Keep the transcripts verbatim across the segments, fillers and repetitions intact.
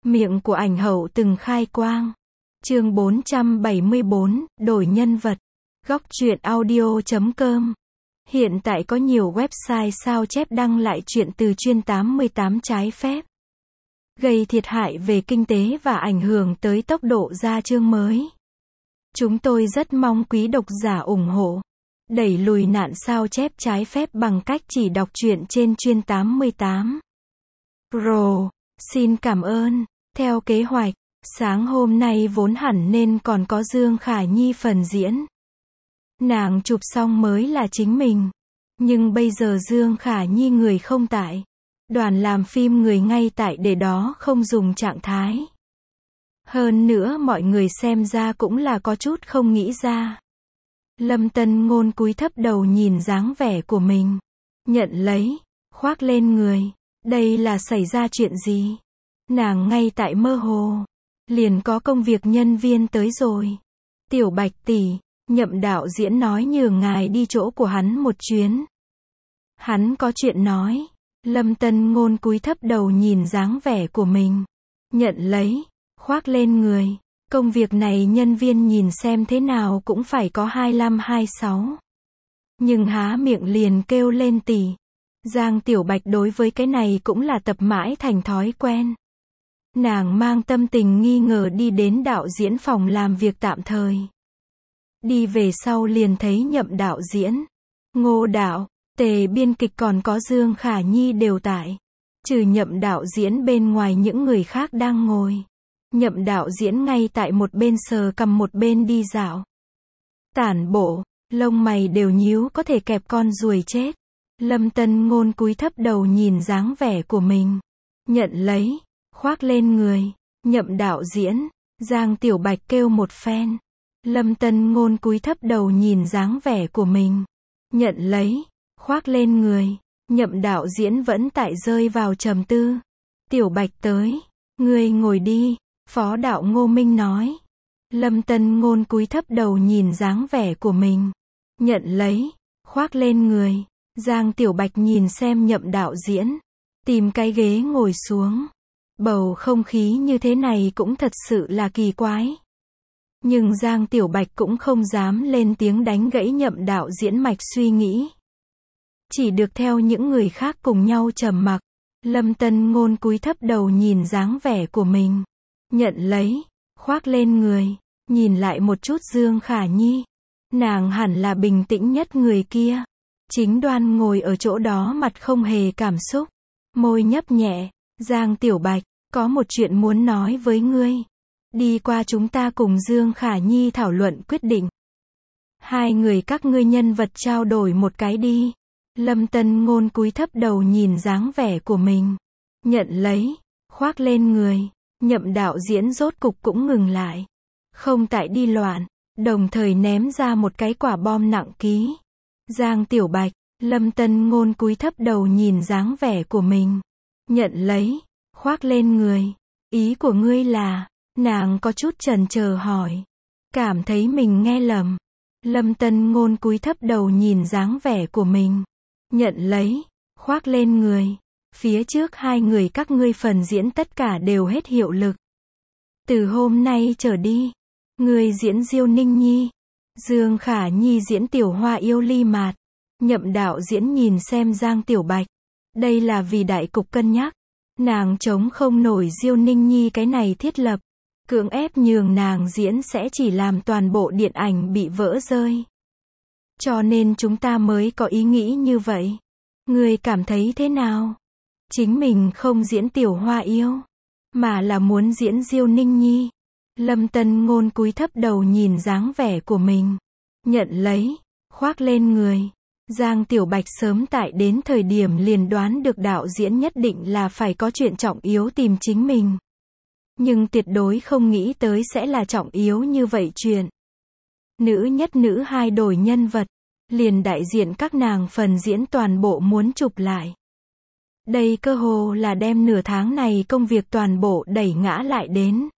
Miệng của ảnh hậu từng khai quang. Chương bốn trăm bảy mươi bốn, đổi nhân vật. Góc truyện audio chấm com. Hiện tại có nhiều website sao chép đăng lại truyện từ chuyên tám mươi tám trái phép, gây thiệt hại về kinh tế và ảnh hưởng tới tốc độ ra chương mới. Chúng tôi rất mong quý độc giả ủng hộ, đẩy lùi nạn sao chép trái phép bằng cách chỉ đọc truyện trên chuyên tám mươi tám. Pro, xin cảm ơn. Theo kế hoạch, sáng hôm nay vốn hẳn nên còn có Dương Khả Nhi phần diễn. Nàng chụp xong mới là chính mình. Nhưng bây giờ Dương Khả Nhi người không tại. Đoàn làm phim người ngay tại để đó không dùng trạng thái. Hơn nữa mọi người xem ra cũng là có chút không nghĩ ra. Lâm Tân Ngôn cúi thấp đầu nhìn dáng vẻ của mình. Nhận lấy, khoác lên người. Đây là xảy ra chuyện gì? Nàng ngay tại mơ hồ. Liền có công việc nhân viên tới rồi. Tiểu Bạch tỷ, Nhậm đạo diễn nói nhường ngài đi chỗ của hắn một chuyến. Hắn có chuyện nói. Lâm Tân Ngôn cúi thấp đầu nhìn dáng vẻ của mình. Nhận lấy, khoác lên người. Công việc này nhân viên nhìn xem thế nào cũng phải có hai lăm hai sáu. Nhưng há miệng liền kêu lên tỷ. Giang Tiểu Bạch đối với cái này cũng là tập mãi thành thói quen. Nàng mang tâm tình nghi ngờ đi đến đạo diễn phòng làm việc tạm thời. Đi về sau liền thấy Nhậm đạo diễn, Ngô đạo, Tề biên kịch còn có Dương Khả Nhi đều tại. Trừ Nhậm đạo diễn bên ngoài những người khác đang ngồi. Nhậm đạo diễn ngay tại một bên sờ cầm một bên đi dạo. Tản bộ, lông mày đều nhíu có thể kẹp con ruồi chết. Lâm Tân Ngôn cúi thấp đầu nhìn dáng vẻ của mình. Nhận lấy, khoác lên người. Nhậm đạo diễn, Giang Tiểu Bạch kêu một phen. Lâm Tân Ngôn cúi thấp đầu nhìn dáng vẻ của mình. Nhận lấy, khoác lên người. Nhậm đạo diễn vẫn tại rơi vào trầm tư. Tiểu Bạch tới. Ngươi ngồi đi. Phó đạo Ngô Minh nói. Lâm Tân Ngôn cúi thấp đầu nhìn dáng vẻ của mình. Nhận lấy, khoác lên người. Giang Tiểu Bạch nhìn xem Nhậm đạo diễn. Tìm cái ghế ngồi xuống. Bầu không khí như thế này cũng thật sự là kỳ quái. Nhưng Giang Tiểu Bạch cũng không dám lên tiếng đánh gãy Nhậm đạo diễn mạch suy nghĩ. Chỉ được theo những người khác cùng nhau trầm mặc. Lâm Tân Ngôn cúi thấp đầu nhìn dáng vẻ của mình. Nhận lấy, khoác lên người. Nhìn lại một chút Dương Khả Nhi. Nàng hẳn là bình tĩnh nhất người kia. Chính đoan ngồi ở chỗ đó mặt không hề cảm xúc. Môi nhấp nhẹ. Giang Tiểu Bạch, có một chuyện muốn nói với ngươi. Đi qua chúng ta cùng Dương Khả Nhi thảo luận quyết định. Hai người các ngươi nhân vật trao đổi một cái đi. Lâm Tân Ngôn cúi thấp đầu nhìn dáng vẻ của mình. Nhận lấy, khoác lên người. Nhậm đạo diễn rốt cục cũng ngừng lại. Không tại đi loạn, đồng thời ném ra một cái quả bom nặng ký. Giang Tiểu Bạch, Lâm Tân Ngôn cúi thấp đầu nhìn dáng vẻ của mình. Nhận lấy, khoác lên người. Ý của ngươi là, nàng có chút chần chờ hỏi. Cảm thấy mình nghe lầm. Lâm Tân Ngôn cúi thấp đầu nhìn dáng vẻ của mình. Nhận lấy, khoác lên người. Phía trước hai người các ngươi phần diễn tất cả đều hết hiệu lực. Từ hôm nay trở đi, ngươi diễn Diêu Ninh Nhi. Dương Khả Nhi diễn Tiểu Hoa yêu Ly Mạt. Nhậm đạo diễn nhìn xem Giang Tiểu Bạch. Đây là vì đại cục cân nhắc. Nàng chống không nổi Diêu Ninh Nhi cái này thiết lập. Cưỡng ép nhường nàng diễn sẽ chỉ làm toàn bộ điện ảnh bị vỡ rơi. Cho nên chúng ta mới có ý nghĩ như vậy. Ngươi cảm thấy thế nào? Chính mình không diễn Tiểu Hoa yêu, mà là muốn diễn Diêu Ninh Nhi. Lâm Tân Ngôn cúi thấp đầu nhìn dáng vẻ của mình. Nhận lấy, khoác lên người. Giang Tiểu Bạch sớm tại đến thời điểm liền đoán được đạo diễn nhất định là phải có chuyện trọng yếu tìm chính mình. Nhưng tuyệt đối không nghĩ tới sẽ là trọng yếu như vậy chuyện. Nữ nhất nữ hai đổi nhân vật. Liền đại diện các nàng phần diễn toàn bộ muốn chụp lại. Đây cơ hồ là đem nửa tháng này công việc toàn bộ đẩy ngã lại đến.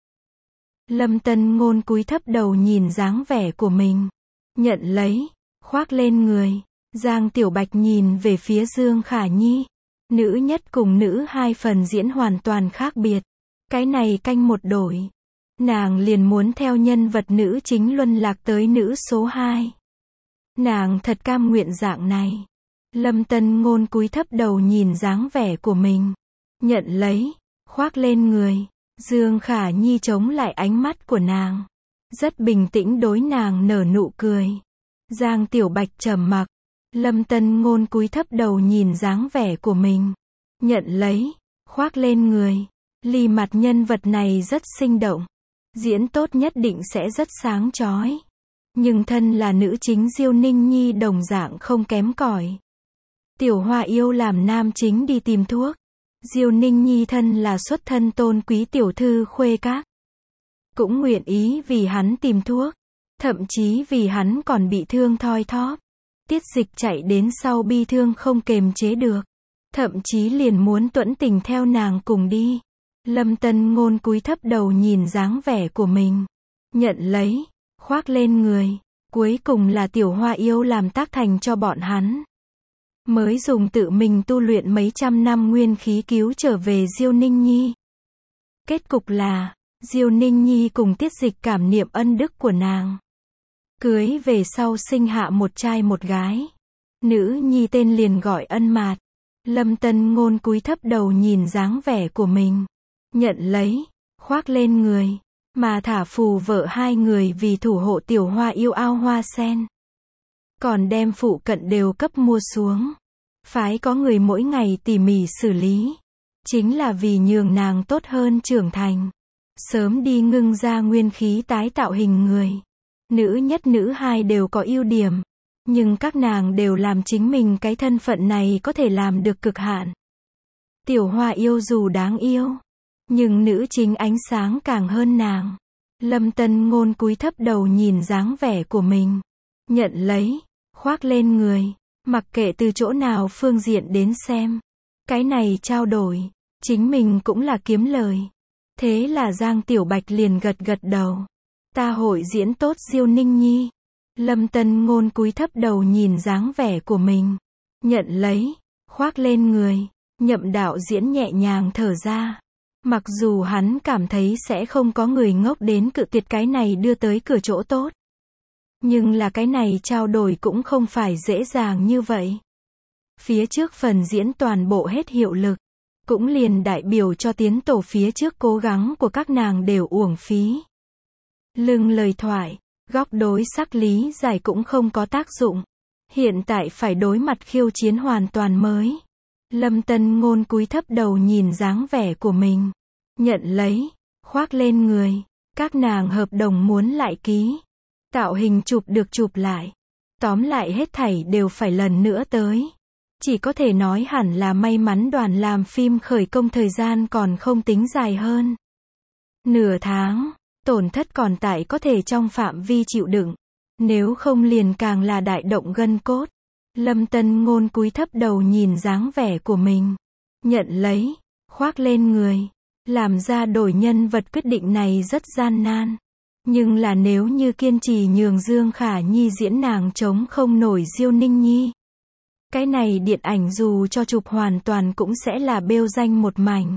Lâm Tân Ngôn cúi thấp đầu nhìn dáng vẻ của mình. Nhận lấy, khoác lên người. Giang Tiểu Bạch nhìn về phía Dương Khả Nhi. Nữ nhất cùng nữ hai phần diễn hoàn toàn khác biệt. Cái này canh một đổi. Nàng liền muốn theo nhân vật nữ chính luân lạc tới nữ số hai. Nàng thật cam nguyện dạng này. Lâm Tân Ngôn cúi thấp đầu nhìn dáng vẻ của mình. Nhận lấy, khoác lên người. Dương Khả Nhi chống lại ánh mắt của nàng. Rất bình tĩnh đối nàng nở nụ cười. Giang Tiểu Bạch trầm mặc. Lâm Tân Ngôn cúi thấp đầu nhìn dáng vẻ của mình. Nhận lấy, khoác lên người. Ly mặt nhân vật này rất sinh động. Diễn tốt nhất định sẽ rất sáng chói. Nhưng thân là nữ chính Diêu Ninh Nhi đồng dạng không kém cỏi. Tiểu Hoa yêu làm nam chính đi tìm thuốc. Diêu Ninh Nhi thân là xuất thân tôn quý tiểu thư khuê các. Cũng nguyện ý vì hắn tìm thuốc. Thậm chí vì hắn còn bị thương thoi thóp. Tiết Dịch chạy đến sau bi thương không kềm chế được. Thậm chí liền muốn tuẫn tình theo nàng cùng đi. Lâm Tân Ngôn cúi thấp đầu nhìn dáng vẻ của mình. Nhận lấy, khoác lên người. Cuối cùng là Tiểu Hoa yêu làm tác thành cho bọn hắn. Mới dùng tự mình tu luyện mấy trăm năm nguyên khí cứu trở về Diêu Ninh Nhi. Kết cục là, Diêu Ninh Nhi cùng Tiết Dịch cảm niệm ân đức của nàng. Cưới về sau sinh hạ một trai một gái. Nữ nhi tên liền gọi Ân Mạt. Lâm Tân Ngôn cúi thấp đầu nhìn dáng vẻ của mình. Nhận lấy, khoác lên người. Mà thả phù vợ hai người vì thủ hộ Tiểu Hoa yêu ao hoa sen. Còn đem phụ cận đều cấp mua xuống. Phái có người mỗi ngày tỉ mỉ xử lý. Chính là vì nhường nàng tốt hơn trưởng thành. Sớm đi ngưng ra nguyên khí tái tạo hình người. Nữ nhất nữ hai đều có ưu điểm. Nhưng các nàng đều làm chính mình cái thân phận này có thể làm được cực hạn. Tiểu Hoa yêu dù đáng yêu. Nhưng nữ chính ánh sáng càng hơn nàng. Lâm Tân Ngôn cúi thấp đầu nhìn dáng vẻ của mình. Nhận lấy, khoác lên người. Mặc kệ từ chỗ nào phương diện đến xem. Cái này trao đổi. Chính mình cũng là kiếm lời. Thế là Giang Tiểu Bạch liền gật gật đầu. Ta hội diễn tốt Diêu Ninh Nhi. Lâm Tân Ngôn cúi thấp đầu nhìn dáng vẻ của mình. Nhận lấy, khoác lên người. Nhậm đạo diễn nhẹ nhàng thở ra. Mặc dù hắn cảm thấy sẽ không có người ngốc đến cự tuyệt cái này đưa tới cửa chỗ tốt. Nhưng là cái này trao đổi cũng không phải dễ dàng như vậy. Phía trước phần diễn toàn bộ hết hiệu lực. Cũng liền đại biểu cho tiến tổ phía trước cố gắng của các nàng đều uổng phí. Lưng lời thoại, góc đối sắc lý giải cũng không có tác dụng. Hiện tại phải đối mặt khiêu chiến hoàn toàn mới. Lâm Tân Ngôn cúi thấp đầu nhìn dáng vẻ của mình. Nhận lấy, khoác lên người. Các nàng hợp đồng muốn lại ký. Tạo hình chụp được chụp lại. Tóm lại hết thảy đều phải lần nữa tới. Chỉ có thể nói hẳn là may mắn đoàn làm phim khởi công thời gian còn không tính dài hơn. Nửa tháng, tổn thất còn tại có thể trong phạm vi chịu đựng. Nếu không liền càng là đại động gân cốt. Lâm Tân Ngôn cúi thấp đầu nhìn dáng vẻ của mình. Nhận lấy, khoác lên người. Làm ra đổi nhân vật quyết định này rất gian nan. Nhưng là nếu như kiên trì nhường Dương Khả Nhi diễn nàng chống không nổi Diêu Ninh Nhi. Cái này điện ảnh dù cho chụp hoàn toàn cũng sẽ là bêu danh một mảnh.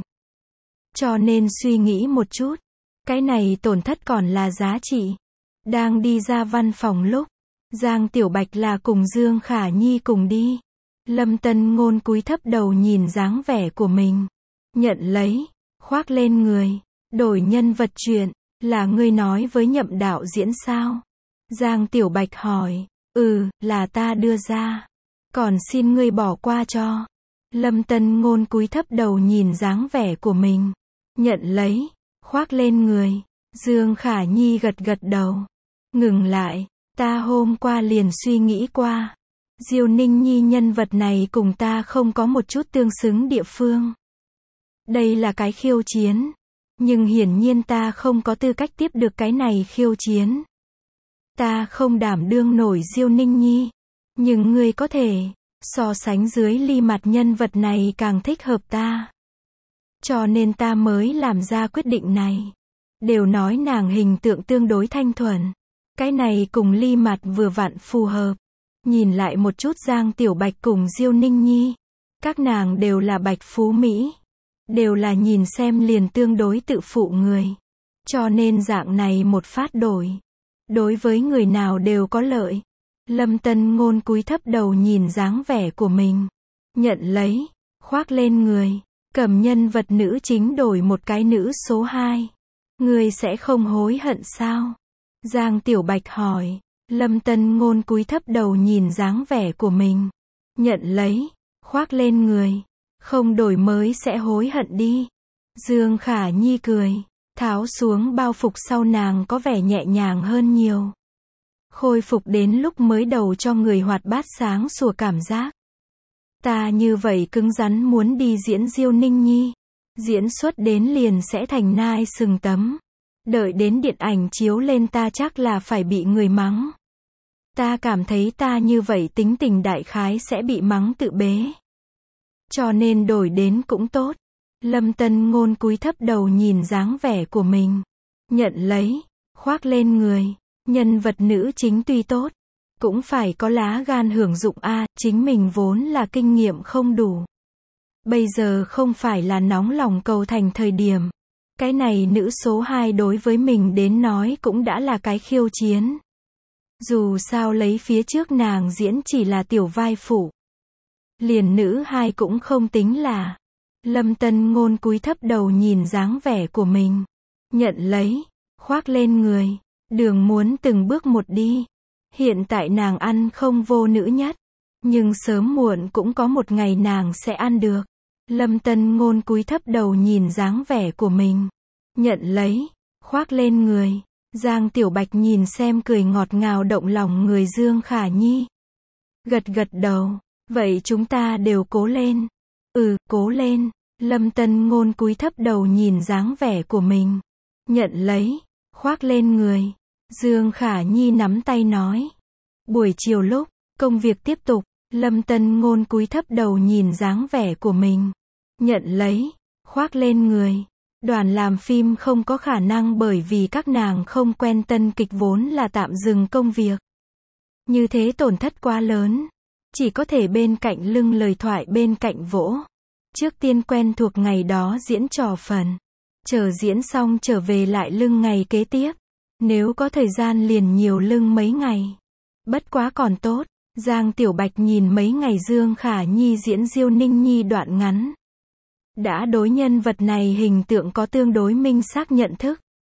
Cho nên suy nghĩ một chút. Cái này tổn thất còn là giá trị. Đang đi ra văn phòng lúc. Giang Tiểu Bạch là cùng Dương Khả Nhi cùng đi. Lâm Tân Ngôn cúi thấp đầu nhìn dáng vẻ của mình. Nhận lấy, khoác lên người. Đổi nhân vật chuyện. Là ngươi nói với Nhậm đạo diễn sao? Giang Tiểu Bạch hỏi. Ừ, là ta đưa ra. Còn xin ngươi bỏ qua cho. Lâm Tân Ngôn cúi thấp đầu nhìn dáng vẻ của mình. Nhận lấy, khoác lên người. Dương Khả Nhi gật gật đầu. Ngừng lại, ta hôm qua liền suy nghĩ qua. Diêu Ninh Nhi nhân vật này cùng ta không có một chút tương xứng địa phương. Đây là cái khiêu chiến. Nhưng hiển nhiên ta không có tư cách tiếp được cái này khiêu chiến. Ta không đảm đương nổi Diêu Ninh Nhi. Nhưng ngươi có thể, so sánh dưới ly mặt nhân vật này càng thích hợp ta. Cho nên ta mới làm ra quyết định này. Đều nói nàng hình tượng tương đối thanh thuần. Cái này cùng ly mặt vừa vặn phù hợp. Nhìn lại một chút Giang Tiểu Bạch cùng Diêu Ninh Nhi. Các nàng đều là bạch phú Mỹ. đều là nhìn xem liền tương đối tự phụ người. Cho nên dạng này một phát đổi, đối với người nào đều có lợi. Lâm Tân Ngôn cúi thấp đầu nhìn dáng vẻ của mình, nhận lấy, khoác lên người, cầm nhân vật nữ chính đổi một cái nữ số hai. Người sẽ không hối hận sao? Giang Tiểu Bạch hỏi. Lâm Tân Ngôn cúi thấp đầu nhìn dáng vẻ của mình, nhận lấy, khoác lên người, không đổi mới sẽ hối hận đi. Dương Khả Nhi cười, tháo xuống bao phục sau nàng có vẻ nhẹ nhàng hơn nhiều. Khôi phục đến lúc mới đầu cho người hoạt bát sáng sủa cảm giác. Ta như vậy cứng rắn muốn đi diễn Diêu Ninh Nhi. Diễn xuất đến liền sẽ thành nai sừng tấm. Đợi đến điện ảnh chiếu lên ta chắc là phải bị người mắng. Ta cảm thấy ta như vậy tính tình đại khái sẽ bị mắng tự bế. Cho nên đổi đến cũng tốt. Lâm Tân Ngôn cúi thấp đầu nhìn dáng vẻ của mình, nhận lấy, khoác lên người. Nhân vật nữ chính tuy tốt, cũng phải có lá gan hưởng dụng a, chính mình vốn là kinh nghiệm không đủ. Bây giờ không phải là nóng lòng cầu thành thời điểm. Cái này nữ số hai đối với mình đến nói cũng đã là cái khiêu chiến. Dù sao lấy phía trước nàng diễn chỉ là tiểu vai phụ. Liền nữ hai cũng không tính là. Lâm Tân Ngôn cúi thấp đầu nhìn dáng vẻ của mình, nhận lấy, khoác lên người. Đường muốn từng bước một đi. Hiện tại nàng ăn không vô nữ nhất, nhưng sớm muộn cũng có một ngày nàng sẽ ăn được. Lâm Tân Ngôn cúi thấp đầu nhìn dáng vẻ của mình, nhận lấy, khoác lên người. Giang Tiểu Bạch nhìn xem cười ngọt ngào động lòng người Dương Khả Nhi. Gật gật đầu, vậy chúng ta đều cố lên. Ừ, cố lên. Lâm Tân Ngôn cúi thấp đầu nhìn dáng vẻ của mình, nhận lấy, khoác lên người. Dương Khả Nhi nắm tay nói. Buổi chiều lúc, công việc tiếp tục, Lâm Tân Ngôn cúi thấp đầu nhìn dáng vẻ của mình, nhận lấy, khoác lên người. Đoàn làm phim không có khả năng bởi vì các nàng không quen tân kịch vốn là tạm dừng công việc. Như thế tổn thất quá lớn. Chỉ có thể bên cạnh lưng lời thoại bên cạnh vỗ. Trước tiên quen thuộc ngày đó diễn trò phần. Chờ diễn xong trở về lại lưng ngày kế tiếp. Nếu có thời gian liền nhiều lưng mấy ngày. Bất quá còn tốt. Giang Tiểu Bạch nhìn mấy ngày Dương Khả Nhi diễn Diêu Ninh Nhi đoạn ngắn. Đã đối nhân vật này hình tượng có tương đối minh xác nhận thức.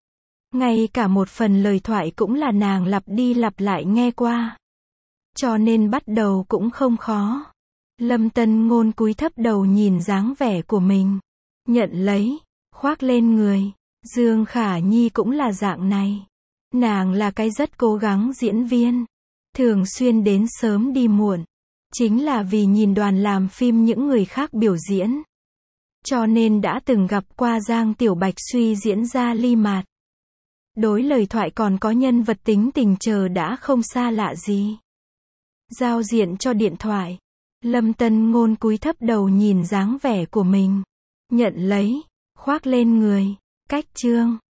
Ngay cả một phần lời thoại cũng là nàng lặp đi lặp lại nghe qua. Cho nên bắt đầu cũng không khó. Lâm Tân Ngôn cúi thấp đầu nhìn dáng vẻ của mình, nhận lấy, khoác lên người. Dương Khả Nhi cũng là dạng này. Nàng là cái rất cố gắng diễn viên. Thường xuyên đến sớm đi muộn. Chính là vì nhìn đoàn làm phim những người khác biểu diễn. Cho nên đã từng gặp qua Giang Tiểu Bạch suy diễn ra ly mạt. Đối lời thoại còn có nhân vật tính tình chờ đã không xa lạ gì. Giao diện cho điện thoại. Lâm Tân Ngôn cúi thấp đầu nhìn dáng vẻ của mình, nhận lấy, khoác lên người. Cách chương